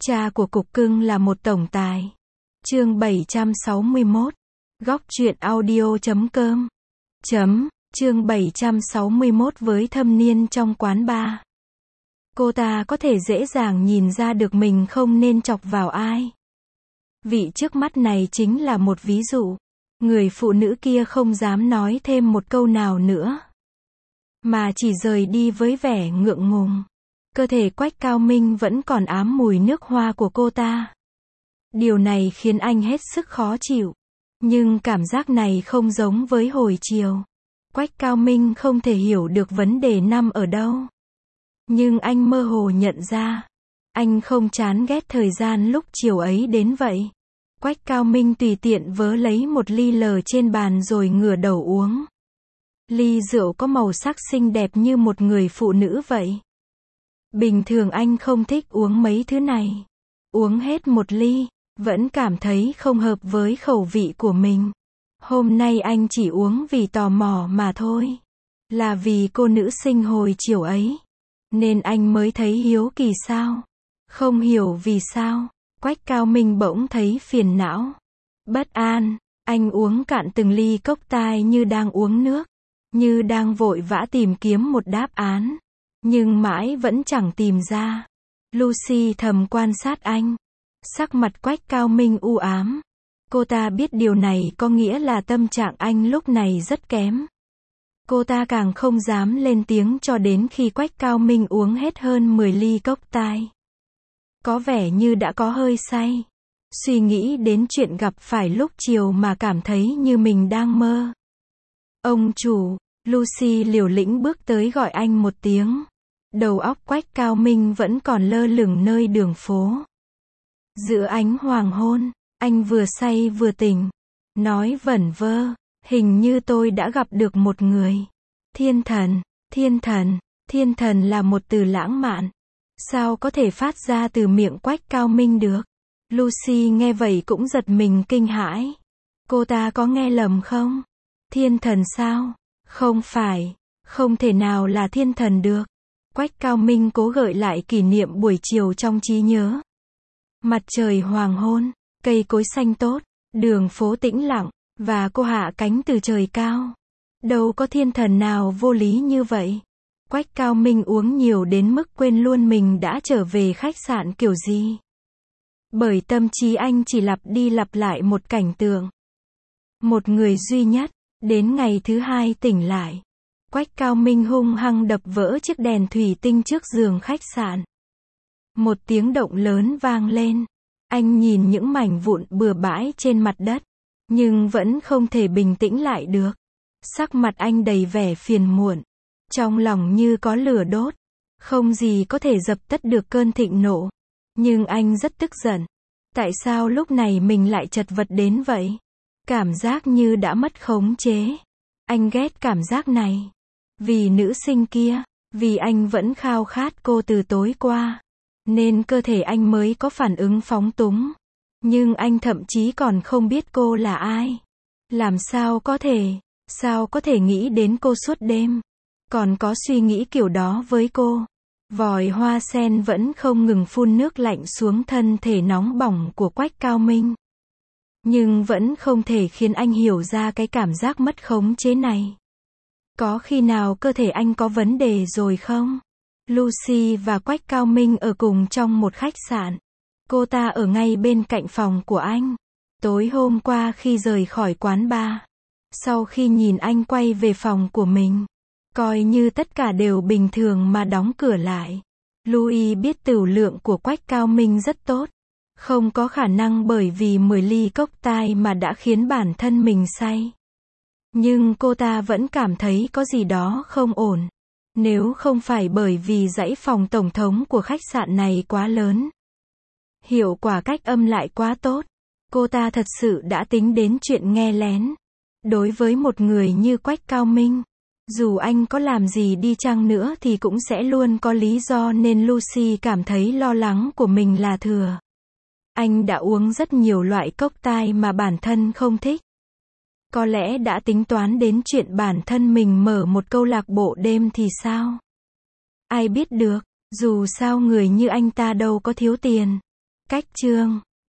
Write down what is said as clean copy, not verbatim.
Cha của cục cưng là một tổng tài. Chương 761. Góc truyện audio.com. Chương 761 với thâm niên trong quán bar. Cô ta có thể dễ dàng nhìn ra được mình không nên chọc vào ai. Vị trước mắt này chính là một ví dụ. Người phụ nữ kia không dám nói thêm một câu nào nữa, mà chỉ rời đi với vẻ ngượng ngùng. Cơ thể Quách Cao Minh vẫn còn ám mùi nước hoa của cô ta. Điều này khiến anh hết sức khó chịu. Nhưng cảm giác này không giống với hồi chiều. Quách Cao Minh không thể hiểu được vấn đề nằm ở đâu. Nhưng anh mơ hồ nhận ra, anh không chán ghét thời gian lúc chiều ấy đến vậy. Quách Cao Minh tùy tiện vớ lấy một ly lờ trên bàn rồi ngửa đầu uống. Ly rượu có màu sắc xinh đẹp như một người phụ nữ vậy. Bình thường anh không thích uống mấy thứ này. Uống hết một ly, vẫn cảm thấy không hợp với khẩu vị của mình. Hôm nay anh chỉ uống vì tò mò mà thôi. Là vì cô nữ sinh hồi chiều ấy, nên anh mới thấy hiếu kỳ sao. Không hiểu vì sao, Quách Cao Minh bỗng thấy phiền não, bất an. Anh uống cạn từng ly cốc tai như đang uống nước, như đang vội vã tìm kiếm một đáp án. Nhưng mãi vẫn chẳng tìm ra. Lucy thầm quan sát anh. Sắc mặt Quách Cao Minh u ám. Cô ta biết điều này có nghĩa là tâm trạng anh lúc này rất kém. Cô ta càng không dám lên tiếng cho đến khi Quách Cao Minh uống hết hơn 10 ly cốc tai. Có vẻ như đã có hơi say. Suy nghĩ đến chuyện gặp phải lúc chiều mà cảm thấy như mình đang mơ. Ông chủ, Lucy liều lĩnh bước tới gọi anh một tiếng. Đầu óc Quách Cao Minh vẫn còn lơ lửng nơi đường phố. Giữa ánh hoàng hôn, anh vừa say vừa tỉnh. Nói vẩn vơ, hình như tôi đã gặp được một người. Thiên thần, thiên thần, thiên thần là một từ lãng mạn. Sao có thể phát ra từ miệng Quách Cao Minh được? Lucy nghe vậy cũng giật mình kinh hãi. Cô ta có nghe lầm không? Thiên thần sao? Không phải, không thể nào là thiên thần được. Quách Cao Minh cố gợi lại kỷ niệm buổi chiều trong trí nhớ. Mặt trời hoàng hôn, cây cối xanh tốt, đường phố tĩnh lặng, và cô hạ cánh từ trời cao. Đâu có thiên thần nào vô lý như vậy. Quách Cao Minh uống nhiều đến mức quên luôn mình đã trở về khách sạn kiểu gì. Bởi tâm trí anh chỉ lặp đi lặp lại một cảnh tượng. Một người duy nhất. Đến ngày thứ hai tỉnh lại, Quách Cao Minh hung hăng đập vỡ chiếc đèn thủy tinh trước giường khách sạn. Một tiếng động lớn vang lên. Anh nhìn những mảnh vụn bừa bãi trên mặt đất, nhưng vẫn không thể bình tĩnh lại được. Sắc mặt anh đầy vẻ phiền muộn, trong lòng như có lửa đốt. Không gì có thể dập tắt được cơn thịnh nộ. Nhưng anh rất tức giận. Tại sao lúc này mình lại chật vật đến vậy? Cảm giác như đã mất khống chế. Anh ghét cảm giác này. Vì nữ sinh kia, vì anh vẫn khao khát cô từ tối qua, nên cơ thể anh mới có phản ứng phóng túng. Nhưng anh thậm chí còn không biết cô là ai. Làm sao có thể nghĩ đến cô suốt đêm, còn có suy nghĩ kiểu đó với cô. Vòi hoa sen vẫn không ngừng phun nước lạnh xuống thân thể nóng bỏng của Quách Cao Minh. Nhưng vẫn không thể khiến anh hiểu ra cái cảm giác mất khống chế này. Có khi nào cơ thể anh có vấn đề rồi không? Lucy và Quách Cao Minh ở cùng trong một khách sạn. Cô ta ở ngay bên cạnh phòng của anh. Tối hôm qua khi rời khỏi quán bar, sau khi nhìn anh quay về phòng của mình, coi như tất cả đều bình thường mà đóng cửa lại. Louis biết tửu lượng của Quách Cao Minh rất tốt. Không có khả năng bởi vì 10 ly cốc tai mà đã khiến bản thân mình say. Nhưng cô ta vẫn cảm thấy có gì đó không ổn. Nếu không phải bởi vì dãy phòng tổng thống của khách sạn này quá lớn, hiệu quả cách âm lại quá tốt, cô ta thật sự đã tính đến chuyện nghe lén. Đối với một người như Quách Cao Minh, dù anh có làm gì đi chăng nữa thì cũng sẽ luôn có lý do, nên Lucy cảm thấy lo lắng của mình là thừa. Anh đã uống rất nhiều loại cốc tai mà bản thân không thích. Có lẽ đã tính toán đến chuyện bản thân mình mở một câu lạc bộ đêm thì sao? Ai biết được, dù sao người như anh ta đâu có thiếu tiền. cách chương